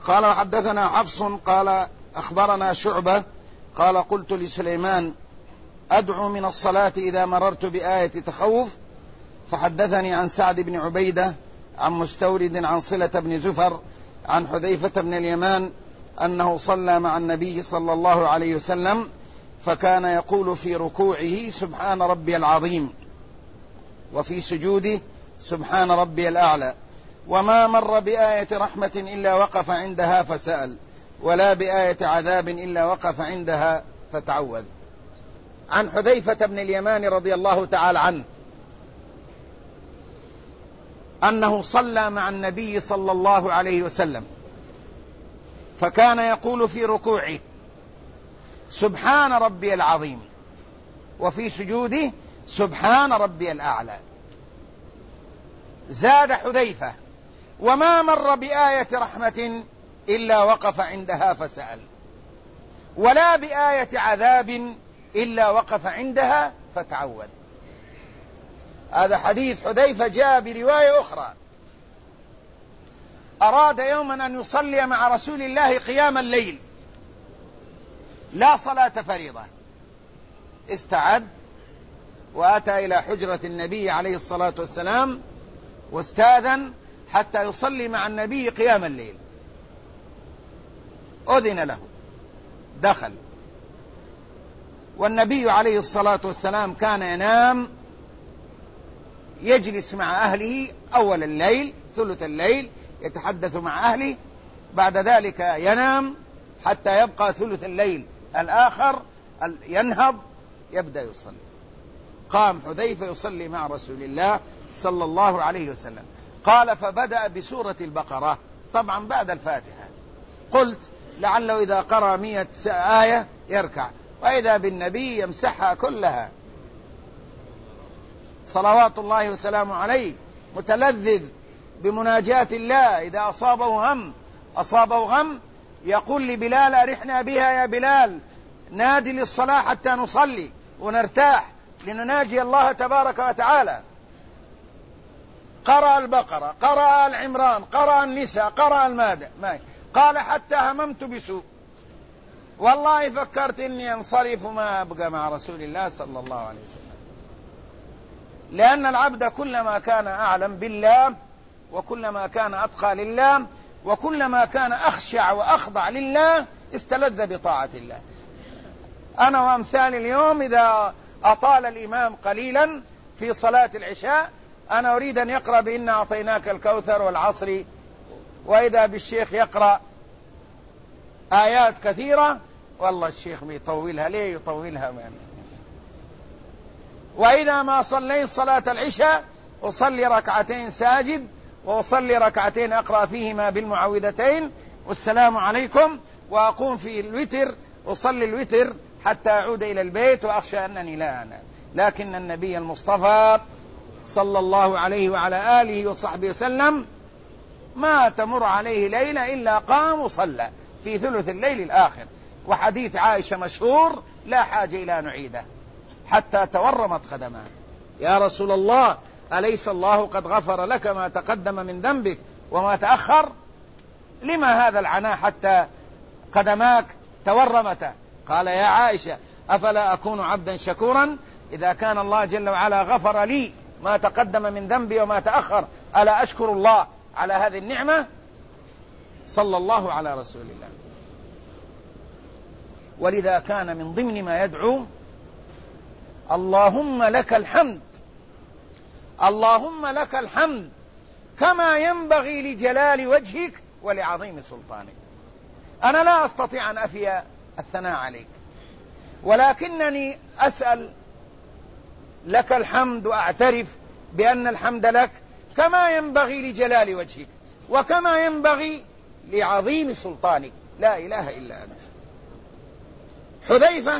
قال وحدثنا حفص قال أخبرنا شعبة قال قلت لسليمان أدعو من الصلاة إذا مررت بآية تخوف، فحدثني عن سعد بن عبيدة عن مستورد عن صلة بن زفر عن حذيفة بن اليمان أنه صلى مع النبي صلى الله عليه وسلم فكان يقول في ركوعه سبحان ربي العظيم، وفي سجوده سبحان ربي الأعلى، وما مر بآية رحمة إلا وقف عندها فسأل، ولا بآية عذاب إلا وقف عندها فتعوذ. عن حذيفة بن اليمان رضي الله تعالى عنه أنه صلى مع النبي صلى الله عليه وسلم فكان يقول في ركوعه سبحان ربي العظيم، وفي سجوده سبحان ربي الأعلى. زاد حذيفة وما مر بآية رحمة إلا وقف عندها فسأل، ولا بآية عذاب إلا وقف عندها فتعوذ. هذا حديث حذيفة جاء برواية أخرى، أراد يوما أن يصلي مع رسول الله قيام الليل لا صلاة فريضة، استعد وأتى إلى حجرة النبي عليه الصلاة والسلام واستاذن حتى يصلي مع النبي قيام الليل، أذن له، دخل، والنبي عليه الصلاة والسلام كان ينام، يجلس مع أهله أول الليل ثلث الليل يتحدث مع أهله، بعد ذلك ينام حتى يبقى ثلث الليل الآخر ينهض يبدأ يصلي. قام حذيفة يصلي مع رسول الله صلى الله عليه وسلم، قال فبدأ بسورة البقرة طبعا بعد الفاتحة، قلت لعله إذا قرأ 100 آية يركع، وإذا بالنبي يمسحها كلها صلوات الله وسلامه عليه، متلذذ بمناجاة الله. إذا أصابه غم يقول لبلال أرحنا بها يا بلال، نادي للصلاة حتى نصلي ونرتاح لنناجي الله تبارك وتعالى. قرأ البقرة، قرأ العمران، قرأ النساء، قرأ المائدة، قال حتى هممت بسوء، والله فكرت إني أنصرف ما أبقى مع رسول الله صلى الله عليه وسلم. لأن العبد كلما كان أعلم بالله وكلما كان أتقى لله وكلما كان أخشع وأخضع لله استلذ بطاعة الله. أنا وأمثال اليوم إذا أطال الإمام قليلا في صلاة العشاء أنا أريد أن يقرأ بإنا أعطيناك الكوثر والعصر، وإذا بالشيخ يقرأ آيات كثيرة، والله الشيخ يطولها، ليه يطولها وإذا ما صليت صلاة العشاء أصلي ركعتين ساجد، وأصلي ركعتين أقرأ فيهما بالمعوذتين والسلام عليكم، وأقوم في الوتر أصلي الوتر حتى أعود إلى البيت وأخشى أنني لا أنام. لكن النبي المصطفى صلى الله عليه وعلى آله وصحبه وسلم ما تمر عليه ليلة إلا قام وصلى في ثلث الليل الآخر. وحديث عائشة مشهور لا حاجة إلى نعيده حتى تورمت قدماه، يا رسول الله أليس الله قد غفر لك ما تقدم من ذنبك وما تأخر؟ لما هذا العناء حتى قدماك تورمتا؟ قال يا عائشة أفلا أكون عبدا شكورا إذا كان الله جل وعلا غفر لي ما تقدم من ذنبي وما تأخر، ألا أشكر الله على هذه النعمة؟ صلى الله على رسول الله. ولذا كان من ضمن ما يدعو اللهم لك الحمد، اللهم لك الحمد كما ينبغي لجلال وجهك ولعظيم سلطانك. أنا لا أستطيع أن أفي الثناء عليك، ولكنني أسأل لك الحمد وأعترف بأن الحمد لك كما ينبغي لجلال وجهك وكما ينبغي لعظيم سلطانك، لا إله إلا أنت. حذيفة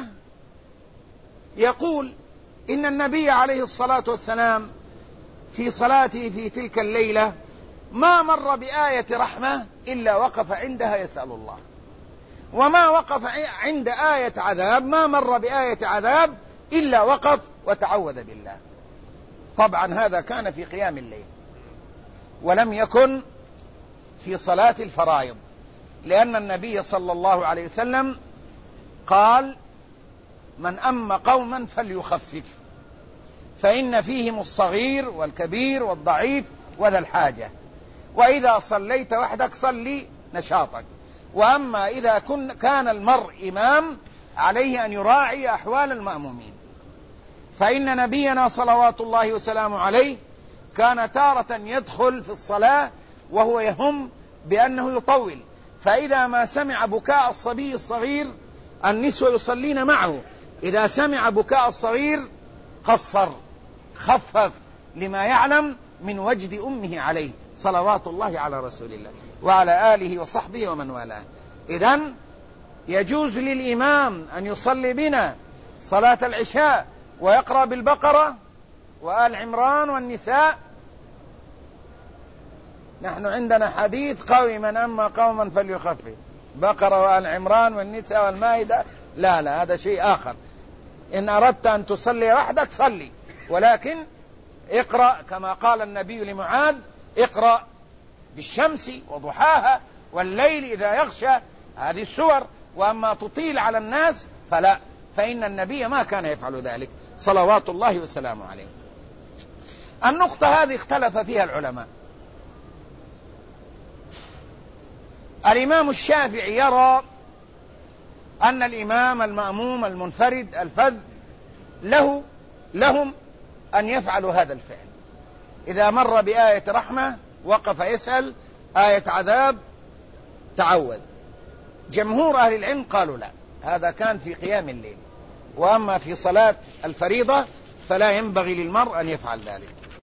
يقول إن النبي عليه الصلاة والسلام في صلاته في تلك الليلة ما مر بآية رحمة إلا وقف عندها يسأل الله، وما وقف عند آية عذاب، ما مر بآية عذاب إلا وقف وتعوذ بالله. طبعا هذا كان في قيام الليل، ولم يكن في صلاة الفرائض، لأن النبي صلى الله عليه وسلم قال: من أم قوما فليخفف، فإن فيهم الصغير والكبير والضعيف وذا الحاجة، وإذا صليت وحدك صلي نشاطك. وأما إذا كان المرء إمام عليه أن يراعي أحوال المأمومين، فإن نبينا صلوات الله وسلامه عليه كان تارة يدخل في الصلاة وهو يهم بأنه يطول، فإذا ما سمع بكاء الصبي الصغير، النسوة يصلين معه، إذا سمع بكاء الصغير قصر خفف، لما يعلم من وجد أمه عليه صلوات الله على رسول الله وعلى آله وصحبه ومن والاه. إذن يجوز للإمام أن يصلي بنا صلاة العشاء ويقرأ بالبقرة وآل عمران والنساء. نحن عندنا حديث قوي: من أما قوما فليخفف، بقرة وآل عمران والنساء والمائدة. لا، هذا شيء آخر. إن أردت أن تصلي وحدك صلي، ولكن اقرأ كما قال النبي لمعاذ: اقرأ بالشمس وضحاها والليل إذا يغشى، هذه السور. وأما تطيل على الناس فلا، فإن النبي ما كان يفعل ذلك صلوات الله وسلامه عليه. النقطة هذه اختلف فيها العلماء. الإمام الشافعي يرى أن الإمام المأموم المنفرد الفذ لهم أن يفعلوا هذا الفعل. إذا مر بآية رحمة وقف يسأل، آية عذاب تعوذ. جمهور أهل العلم قالوا لا، هذا كان في قيام الليل، وأما في صلاة الفريضة فلا ينبغي للمرء أن يفعل ذلك.